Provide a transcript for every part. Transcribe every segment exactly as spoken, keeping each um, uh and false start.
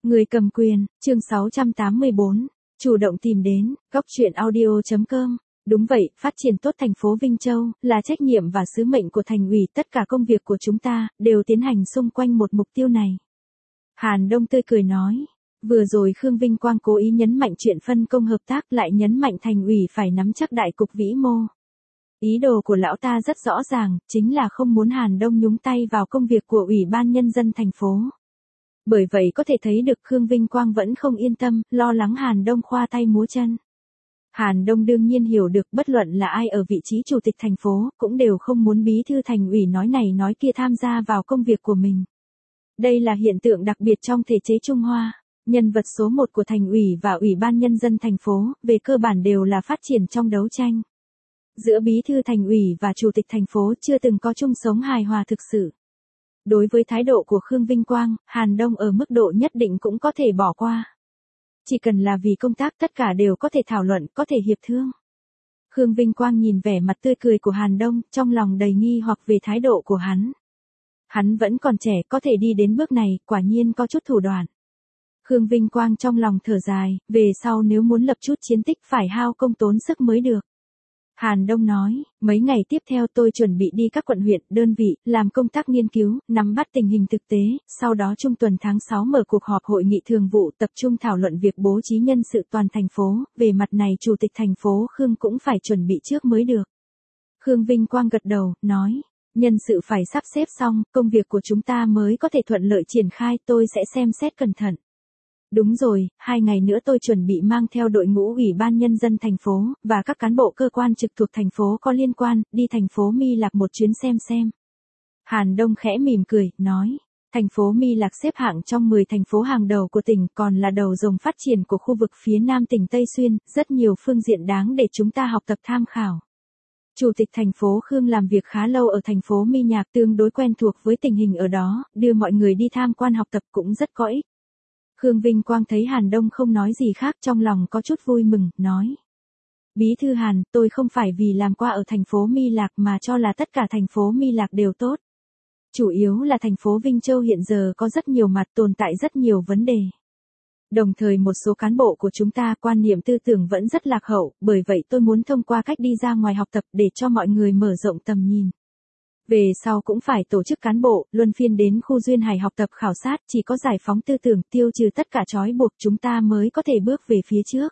Người cầm quyền, chương sáu trăm tám mươi bốn, chủ động tìm đến, góc truyện audio chấm com. Đúng vậy, phát triển tốt thành phố Vinh Châu, là trách nhiệm và sứ mệnh của thành ủy, tất cả công việc của chúng ta, đều tiến hành xung quanh một mục tiêu này. Hàn Đông tươi cười nói, vừa rồi Khương Vinh Quang cố ý nhấn mạnh chuyện phân công hợp tác, lại nhấn mạnh thành ủy phải nắm chắc đại cục vĩ mô. Ý đồ của lão ta rất rõ ràng, chính là không muốn Hàn Đông nhúng tay vào công việc của Ủy ban Nhân dân thành phố. Bởi vậy có thể thấy được Khương Vinh Quang vẫn không yên tâm, lo lắng Hàn Đông khoa tay múa chân. Hàn Đông đương nhiên hiểu được bất luận là ai ở vị trí chủ tịch thành phố, cũng đều không muốn bí thư thành ủy nói này nói kia tham gia vào công việc của mình. Đây là hiện tượng đặc biệt trong thể chế Trung Hoa. Nhân vật số một của thành ủy và Ủy ban Nhân dân thành phố, về cơ bản đều là phát triển trong đấu tranh. Giữa bí thư thành ủy và chủ tịch thành phố chưa từng có chung sống hài hòa thực sự. Đối với thái độ của Khương Vinh Quang, Hàn Đông ở mức độ nhất định cũng có thể bỏ qua. Chỉ cần là vì công tác tất cả đều có thể thảo luận, có thể hiệp thương. Khương Vinh Quang nhìn vẻ mặt tươi cười của Hàn Đông, trong lòng đầy nghi hoặc về thái độ của hắn. Hắn vẫn còn trẻ, có thể đi đến bước này, quả nhiên có chút thủ đoạn. Khương Vinh Quang trong lòng thở dài, về sau nếu muốn lập chút chiến tích phải hao công tốn sức mới được. Hàn Đông nói, mấy ngày tiếp theo tôi chuẩn bị đi các quận huyện, đơn vị, làm công tác nghiên cứu, nắm bắt tình hình thực tế, sau đó trung tuần tháng sáu mở cuộc họp hội nghị thường vụ tập trung thảo luận việc bố trí nhân sự toàn thành phố, về mặt này chủ tịch thành phố Khương cũng phải chuẩn bị trước mới được. Khương Vinh Quang gật đầu, nói, nhân sự phải sắp xếp xong, công việc của chúng ta mới có thể thuận lợi triển khai, tôi sẽ xem xét cẩn thận. Đúng rồi, hai ngày nữa tôi chuẩn bị mang theo đội ngũ Ủy ban Nhân dân thành phố, và các cán bộ cơ quan trực thuộc thành phố có liên quan, đi thành phố My Lạc một chuyến xem xem. Hàn Đông khẽ mỉm cười, nói, thành phố My Lạc xếp hạng trong mười thành phố hàng đầu của tỉnh, còn là đầu dòng phát triển của khu vực phía nam tỉnh Tây Xuyên, rất nhiều phương diện đáng để chúng ta học tập tham khảo. Chủ tịch thành phố Khương làm việc khá lâu ở thành phố My Nhạc, tương đối quen thuộc với tình hình ở đó, đưa mọi người đi tham quan học tập cũng rất có ích. Khương Vinh Quang thấy Hàn Đông không nói gì khác, trong lòng có chút vui mừng, nói. Bí thư Hàn, tôi không phải vì làm qua ở thành phố My Lạc mà cho là tất cả thành phố My Lạc đều tốt. Chủ yếu là thành phố Vinh Châu hiện giờ có rất nhiều mặt, tồn tại rất nhiều vấn đề. Đồng thời một số cán bộ của chúng ta quan niệm tư tưởng vẫn rất lạc hậu, bởi vậy tôi muốn thông qua cách đi ra ngoài học tập để cho mọi người mở rộng tầm nhìn. Về sau cũng phải tổ chức cán bộ, luân phiên đến khu duyên hải học tập khảo sát, chỉ có giải phóng tư tưởng, tiêu trừ tất cả trói buộc chúng ta mới có thể bước về phía trước.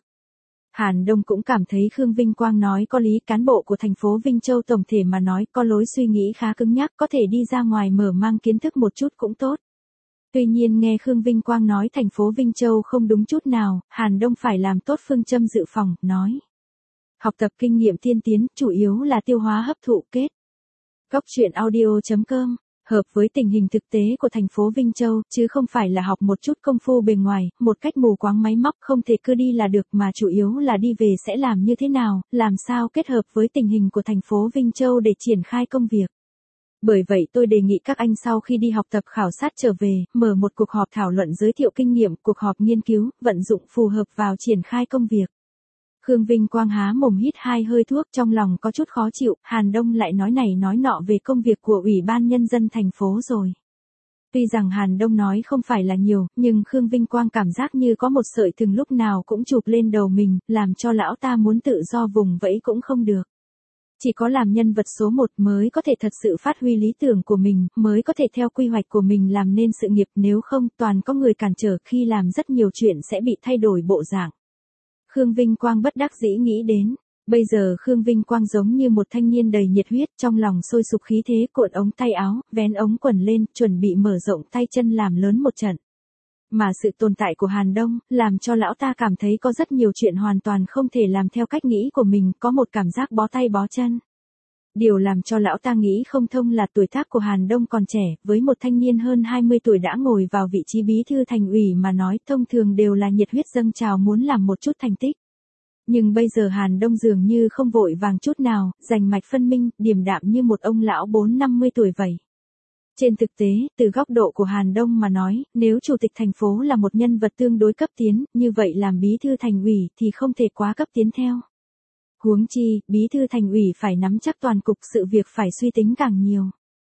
Hàn Đông cũng cảm thấy Khương Vinh Quang nói có lý, cán bộ của thành phố Vinh Châu tổng thể mà nói có lối suy nghĩ khá cứng nhắc, có thể đi ra ngoài mở mang kiến thức một chút cũng tốt. Tuy nhiên nghe Khương Vinh Quang nói thành phố Vinh Châu không đúng chút nào, Hàn Đông phải làm tốt phương châm dự phòng, nói. Học tập kinh nghiệm tiên tiến, chủ yếu là tiêu hóa hấp thụ kết. Góc truyện audio chấm com, hợp với tình hình thực tế của thành phố Vinh Châu, chứ không phải là học một chút công phu bề ngoài, một cách mù quáng máy móc không thể cứ đi là được mà chủ yếu là đi về sẽ làm như thế nào, làm sao kết hợp với tình hình của thành phố Vinh Châu để triển khai công việc. Bởi vậy tôi đề nghị các anh sau khi đi học tập khảo sát trở về, mở một cuộc họp thảo luận giới thiệu kinh nghiệm, cuộc họp nghiên cứu, vận dụng phù hợp vào triển khai công việc. Khương Vinh Quang há mồm hít hai hơi thuốc, trong lòng có chút khó chịu, Hàn Đông lại nói này nói nọ về công việc của Ủy ban Nhân dân thành phố rồi. Tuy rằng Hàn Đông nói không phải là nhiều, nhưng Khương Vinh Quang cảm giác như có một sợi thừng lúc nào cũng chụp lên đầu mình, làm cho lão ta muốn tự do vùng vẫy cũng không được. Chỉ có làm nhân vật số một mới có thể thật sự phát huy lý tưởng của mình, mới có thể theo quy hoạch của mình làm nên sự nghiệp, nếu không toàn có người cản trở, khi làm rất nhiều chuyện sẽ bị thay đổi bộ dạng. Khương Vinh Quang bất đắc dĩ nghĩ đến, bây giờ Khương Vinh Quang giống như một thanh niên đầy nhiệt huyết, trong lòng sôi sục khí thế, cuộn ống tay áo, vén ống quần lên, chuẩn bị mở rộng tay chân làm lớn một trận. Mà sự tồn tại của Hàn Đông, làm cho lão ta cảm thấy có rất nhiều chuyện hoàn toàn không thể làm theo cách nghĩ của mình, có một cảm giác bó tay bó chân. Điều làm cho lão ta nghĩ không thông là tuổi tác của Hàn Đông còn trẻ, với một thanh niên hơn hai mươi tuổi đã ngồi vào vị trí bí thư thành ủy mà nói thông thường đều là nhiệt huyết dâng trào muốn làm một chút thành tích. Nhưng bây giờ Hàn Đông dường như không vội vàng chút nào, rành mạch phân minh, điềm đạm như một ông lão bốn năm mươi tuổi vậy. Trên thực tế, từ góc độ của Hàn Đông mà nói, nếu chủ tịch thành phố là một nhân vật tương đối cấp tiến, như vậy làm bí thư thành ủy thì không thể quá cấp tiến theo. Huống chi, bí thư thành ủy phải nắm chắc toàn cục, sự việc phải suy tính càng nhiều.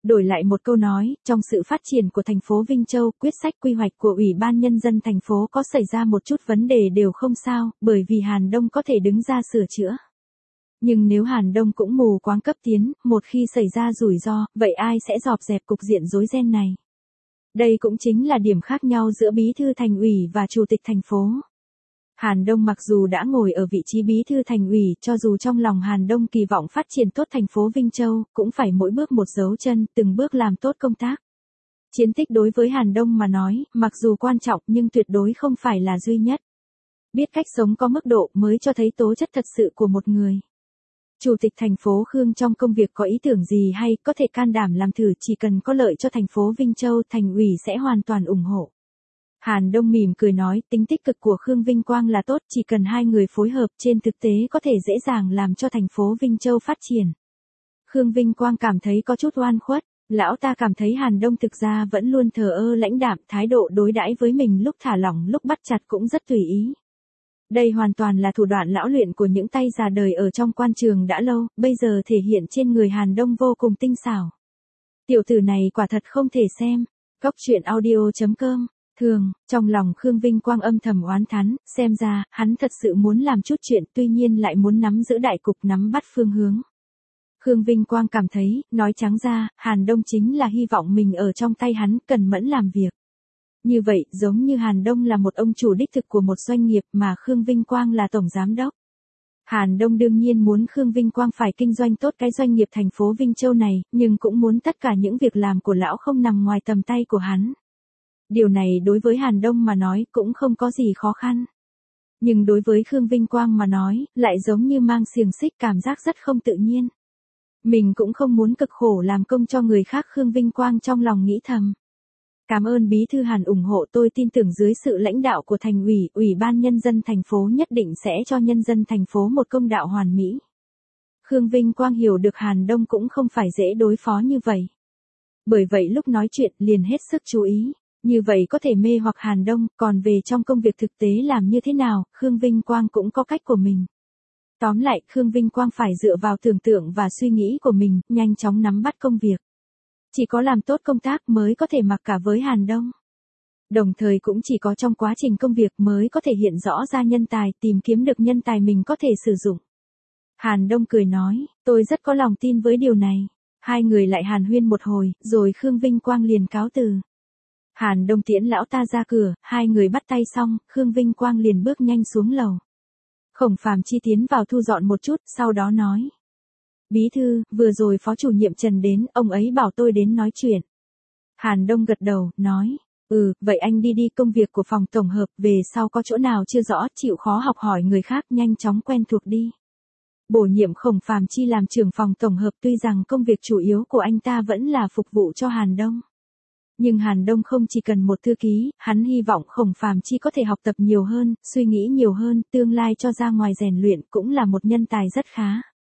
Đổi lại một câu nói, trong sự phát triển của thành phố Vinh Châu, quyết sách quy hoạch của Ủy ban Nhân dân thành phố có xảy ra một chút vấn đề đều không sao, bởi vì Hàn Đông có thể đứng ra sửa chữa. Nhưng nếu Hàn Đông cũng mù quáng cấp tiến, một khi xảy ra rủi ro, vậy ai sẽ dọn dẹp cục diện rối ren này? Đây cũng chính là điểm khác nhau giữa bí thư thành ủy và chủ tịch thành phố. Hàn Đông mặc dù đã ngồi ở vị trí bí thư thành ủy, cho dù trong lòng Hàn Đông kỳ vọng phát triển tốt thành phố Vinh Châu, cũng phải mỗi bước một dấu chân, từng bước làm tốt công tác. Chiến tích đối với Hàn Đông mà nói, mặc dù quan trọng nhưng tuyệt đối không phải là duy nhất. Biết cách sống có mức độ mới cho thấy tố chất thật sự của một người. Chủ tịch thành phố Khương trong công việc có ý tưởng gì hay có thể can đảm làm thử, chỉ cần có lợi cho thành phố Vinh Châu, thành ủy sẽ hoàn toàn ủng hộ. Hàn Đông mỉm cười nói, tính tích cực của Khương Vinh Quang là tốt, chỉ cần hai người phối hợp trên thực tế có thể dễ dàng làm cho thành phố Vinh Châu phát triển. Khương Vinh Quang cảm thấy có chút oan khuất, lão ta cảm thấy Hàn Đông thực ra vẫn luôn thờ ơ lãnh đạm, thái độ đối đãi với mình lúc thả lỏng lúc bắt chặt cũng rất tùy ý. Đây hoàn toàn là thủ đoạn lão luyện của những tay già đời ở trong quan trường đã lâu, bây giờ thể hiện trên người Hàn Đông vô cùng tinh xảo. Tiểu tử này quả thật không thể xem. Góc truyện audio chấm com. Thường, trong lòng Khương Vinh Quang âm thầm oán thán, xem ra, hắn thật sự muốn làm chút chuyện, tuy nhiên lại muốn nắm giữ đại cục, nắm bắt phương hướng. Khương Vinh Quang cảm thấy, nói trắng ra, Hàn Đông chính là hy vọng mình ở trong tay hắn, cần mẫn làm việc. Như vậy, giống như Hàn Đông là một ông chủ đích thực của một doanh nghiệp mà Khương Vinh Quang là tổng giám đốc. Hàn Đông đương nhiên muốn Khương Vinh Quang phải kinh doanh tốt cái doanh nghiệp thành phố Vinh Châu này, nhưng cũng muốn tất cả những việc làm của lão không nằm ngoài tầm tay của hắn. Điều này đối với Hàn Đông mà nói cũng không có gì khó khăn. Nhưng đối với Khương Vinh Quang mà nói, lại giống như mang xiềng xích, cảm giác rất không tự nhiên. Mình cũng không muốn cực khổ làm công cho người khác, Khương Vinh Quang trong lòng nghĩ thầm. Cảm ơn bí thư Hàn ủng hộ, tôi tin tưởng dưới sự lãnh đạo của thành ủy, ủy ban nhân dân thành phố nhất định sẽ cho nhân dân thành phố một công đạo hoàn mỹ. Khương Vinh Quang hiểu được Hàn Đông cũng không phải dễ đối phó như vậy. Bởi vậy lúc nói chuyện liền hết sức chú ý. Như vậy có thể mê hoặc Hàn Đông, còn về trong công việc thực tế làm như thế nào, Khương Vinh Quang cũng có cách của mình. Tóm lại, Khương Vinh Quang phải dựa vào tưởng tượng và suy nghĩ của mình, nhanh chóng nắm bắt công việc. Chỉ có làm tốt công tác mới có thể mặc cả với Hàn Đông. Đồng thời cũng chỉ có trong quá trình công việc mới có thể hiện rõ ra nhân tài, tìm kiếm được nhân tài mình có thể sử dụng. Hàn Đông cười nói, tôi rất có lòng tin với điều này. Hai người lại hàn huyên một hồi, rồi Khương Vinh Quang liền cáo từ. Hàn Đông tiễn lão ta ra cửa, hai người bắt tay xong, Khương Vinh Quang liền bước nhanh xuống lầu. Khổng Phàm Chi tiến vào thu dọn một chút, sau đó nói. Bí thư, vừa rồi phó chủ nhiệm Trần đến, ông ấy bảo tôi đến nói chuyện. Hàn Đông gật đầu, nói. Ừ, vậy anh đi đi, công việc của phòng tổng hợp, về sau có chỗ nào chưa rõ, chịu khó học hỏi người khác, nhanh chóng quen thuộc đi. Bổ nhiệm Khổng Phàm Chi làm trưởng phòng tổng hợp, tuy rằng công việc chủ yếu của anh ta vẫn là phục vụ cho Hàn Đông. Nhưng Hàn Đông không chỉ cần một thư ký, hắn hy vọng Khổng Phàm Chi có thể học tập nhiều hơn, suy nghĩ nhiều hơn, tương lai cho ra ngoài rèn luyện cũng là một nhân tài rất khá.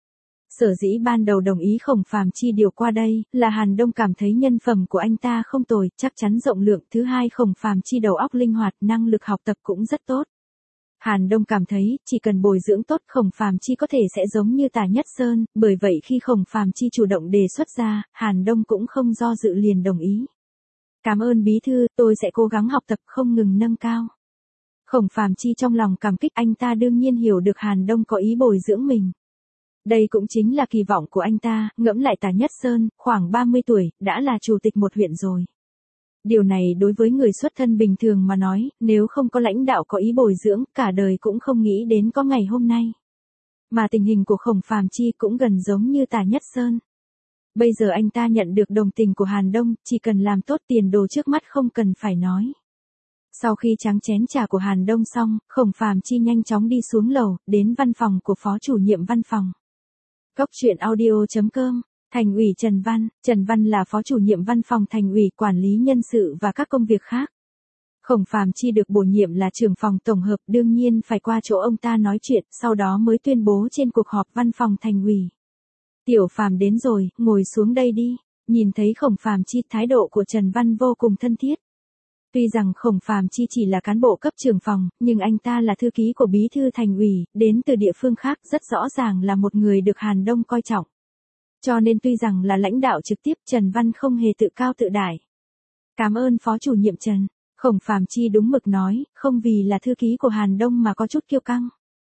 Sở dĩ ban đầu đồng ý Khổng Phàm Chi điều qua đây, là Hàn Đông cảm thấy nhân phẩm của anh ta không tồi, chắc chắn rộng lượng. Thứ hai, Khổng Phàm Chi đầu óc linh hoạt, năng lực học tập cũng rất tốt. Hàn Đông cảm thấy, chỉ cần bồi dưỡng tốt Khổng Phàm Chi có thể sẽ giống như Tả Nhất Sơn, bởi vậy khi Khổng Phàm Chi chủ động đề xuất ra, Hàn Đông cũng không do dự liền đồng ý. Cảm ơn bí thư, tôi sẽ cố gắng học tập không ngừng nâng cao. Khổng Phàm Chi trong lòng cảm kích, anh ta đương nhiên hiểu được Hàn Đông có ý bồi dưỡng mình. Đây cũng chính là kỳ vọng của anh ta, ngẫm lại Tả Nhất Sơn, khoảng ba mươi tuổi, đã là chủ tịch một huyện rồi. Điều này đối với người xuất thân bình thường mà nói, nếu không có lãnh đạo có ý bồi dưỡng, cả đời cũng không nghĩ đến có ngày hôm nay. Mà tình hình của Khổng Phàm Chi cũng gần giống như Tả Nhất Sơn. Bây giờ anh ta nhận được đồng tình của Hàn Đông, chỉ cần làm tốt tiền đồ trước mắt không cần phải nói. Sau khi tráng chén trà của Hàn Đông xong, Khổng Phàm Chi nhanh chóng đi xuống lầu, đến văn phòng của phó chủ nhiệm văn phòng. Góc truyện audio chấm com. Thành ủy Trần Văn, Trần Văn là phó chủ nhiệm văn phòng thành ủy, quản lý nhân sự và các công việc khác. Khổng Phàm Chi được bổ nhiệm là trưởng phòng tổng hợp, đương nhiên phải qua chỗ ông ta nói chuyện, sau đó mới tuyên bố trên cuộc họp văn phòng thành ủy. Tiểu Phàm đến rồi, ngồi xuống đây đi. Nhìn thấy Khổng Phàm Chi, thái độ của Trần Văn vô cùng thân thiết. Tuy rằng Khổng Phàm Chi chỉ là cán bộ cấp trưởng phòng, nhưng anh ta là thư ký của bí thư thành ủy, đến từ địa phương khác, rất rõ ràng là một người được Hàn Đông coi trọng. Cho nên tuy rằng là lãnh đạo trực tiếp, Trần Văn không hề tự cao tự đại. Cảm ơn Phó chủ nhiệm Trần. Khổng Phàm Chi đúng mực nói, không vì là thư ký của Hàn Đông mà có chút kiêu căng.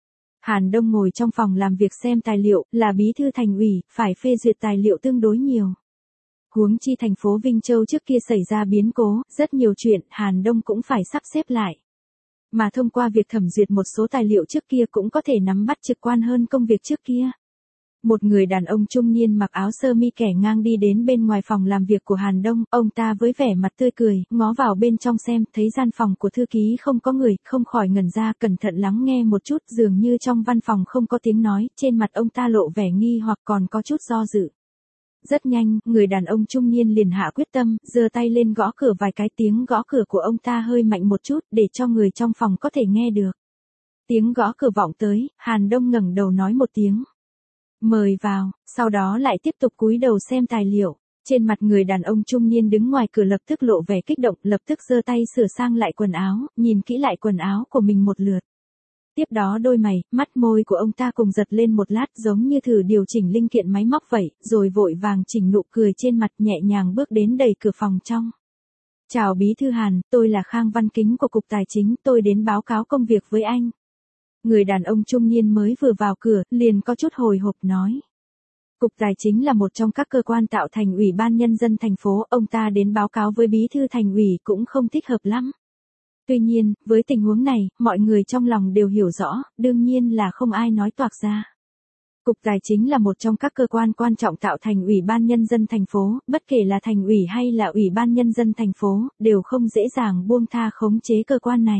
Hàn Đông ngồi trong phòng làm việc xem tài liệu, là bí thư thành ủy, phải phê duyệt tài liệu tương đối nhiều. Huống chi thành phố Vinh Châu trước kia xảy ra biến cố, rất nhiều chuyện, Hàn Đông cũng phải sắp xếp lại. Mà thông qua việc thẩm duyệt một số tài liệu trước kia cũng có thể nắm bắt trực quan hơn công việc trước kia. Một người đàn ông trung niên mặc áo sơ mi kẻ ngang đi đến bên ngoài phòng làm việc của Hàn Đông, ông ta với vẻ mặt tươi cười, ngó vào bên trong xem, thấy gian phòng của thư ký không có người, không khỏi ngẩn ra, cẩn thận lắng nghe một chút, dường như trong văn phòng không có tiếng nói, trên mặt ông ta lộ vẻ nghi hoặc còn có chút do dự. Rất nhanh, người đàn ông trung niên liền hạ quyết tâm, giơ tay lên gõ cửa vài cái, tiếng gõ cửa của ông ta hơi mạnh một chút, để cho người trong phòng có thể nghe được. Tiếng gõ cửa vọng tới, Hàn Đông ngẩng đầu nói một tiếng. Mời vào, sau đó lại tiếp tục cúi đầu xem tài liệu. Trên mặt người đàn ông trung niên đứng ngoài cửa lập tức lộ vẻ kích động, lập tức giơ tay sửa sang lại quần áo, nhìn kỹ lại quần áo của mình một lượt. Tiếp đó đôi mày, mắt môi của ông ta cùng giật lên một lát giống như thử điều chỉnh linh kiện máy móc vậy, rồi vội vàng chỉnh nụ cười trên mặt nhẹ nhàng bước đến đẩy cửa phòng trong. Chào Bí thư Hàn, tôi là Khang Văn Kính của Cục Tài chính, tôi đến báo cáo công việc với anh. Người đàn ông trung niên mới vừa vào cửa, liền có chút hồi hộp nói. Cục Tài chính là một trong các cơ quan tạo thành Ủy ban Nhân dân thành phố, ông ta đến báo cáo với Bí thư thành ủy cũng không thích hợp lắm. Tuy nhiên, với tình huống này, mọi người trong lòng đều hiểu rõ, đương nhiên là không ai nói toạc ra. Cục Tài chính là một trong các cơ quan quan trọng tạo thành Ủy ban Nhân dân thành phố, bất kể là thành ủy hay là Ủy ban Nhân dân thành phố, đều không dễ dàng buông tha khống chế cơ quan này.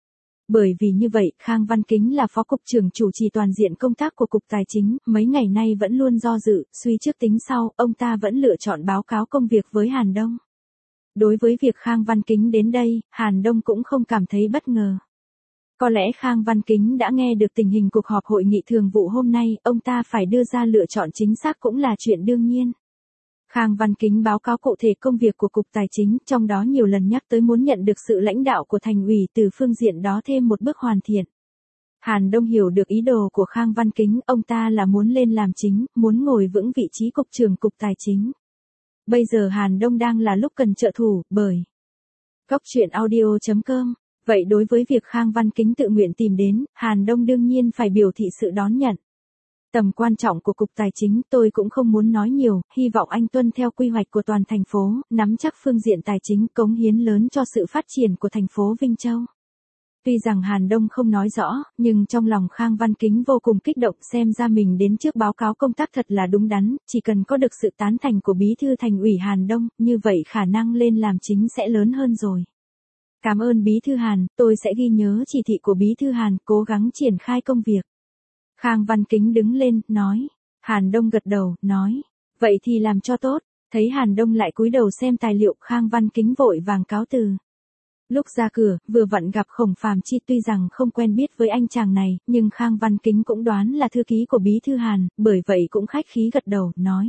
Bởi vì như vậy, Khang Văn Kính là phó cục trưởng chủ trì toàn diện công tác của Cục Tài chính, mấy ngày nay vẫn luôn do dự, suy trước tính sau, ông ta vẫn lựa chọn báo cáo công việc với Hàn Đông. Đối với việc Khang Văn Kính đến đây, Hàn Đông cũng không cảm thấy bất ngờ. Có lẽ Khang Văn Kính đã nghe được tình hình cuộc họp hội nghị thường vụ hôm nay, ông ta phải đưa ra lựa chọn chính xác cũng là chuyện đương nhiên. Khang Văn Kính báo cáo cụ thể công việc của Cục Tài chính, trong đó nhiều lần nhắc tới muốn nhận được sự lãnh đạo của thành ủy, từ phương diện đó thêm một bước hoàn thiện. Hàn Đông hiểu được ý đồ của Khang Văn Kính, ông ta là muốn lên làm chính, muốn ngồi vững vị trí cục trưởng Cục Tài chính. Bây giờ Hàn Đông đang là lúc cần trợ thủ, bởi Góc truyện audio chấm com. Vậy đối với việc Khang Văn Kính tự nguyện tìm đến, Hàn Đông đương nhiên phải biểu thị sự đón nhận. Tầm quan trọng của Cục Tài chính tôi cũng không muốn nói nhiều, hy vọng anh tuân theo quy hoạch của toàn thành phố, nắm chắc phương diện tài chính, cống hiến lớn cho sự phát triển của thành phố Vinh Châu. Tuy rằng Hàn Đông không nói rõ, nhưng trong lòng Khang Văn Kính vô cùng kích động, xem ra mình đến trước báo cáo công tác thật là đúng đắn, chỉ cần có được sự tán thành của Bí thư thành ủy Hàn Đông, như vậy khả năng lên làm chính sẽ lớn hơn rồi. Cảm ơn Bí thư Hàn, tôi sẽ ghi nhớ chỉ thị của Bí thư Hàn, cố gắng triển khai công việc. Khang Văn Kính đứng lên, nói. Hàn Đông gật đầu, nói. Vậy thì làm cho tốt. Thấy Hàn Đông lại cúi đầu xem tài liệu, Khang Văn Kính vội vàng cáo từ. Lúc ra cửa, vừa vặn gặp Khổng Phàm Chi, tuy rằng không quen biết với anh chàng này, nhưng Khang Văn Kính cũng đoán là thư ký của Bí thư Hàn, bởi vậy cũng khách khí gật đầu, nói.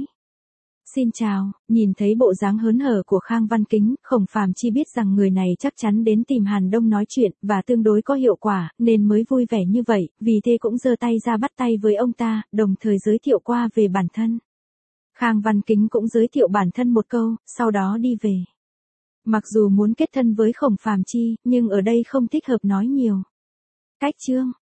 Xin chào, nhìn thấy bộ dáng hớn hở của Khang Văn Kính, Khổng Phàm Chi biết rằng người này chắc chắn đến tìm Hàn Đông nói chuyện, và tương đối có hiệu quả, nên mới vui vẻ như vậy, vì thế cũng giơ tay ra bắt tay với ông ta, đồng thời giới thiệu qua về bản thân. Khang Văn Kính cũng giới thiệu bản thân một câu, sau đó đi về. Mặc dù muốn kết thân với Khổng Phàm Chi, nhưng ở đây không thích hợp nói nhiều. Cách chương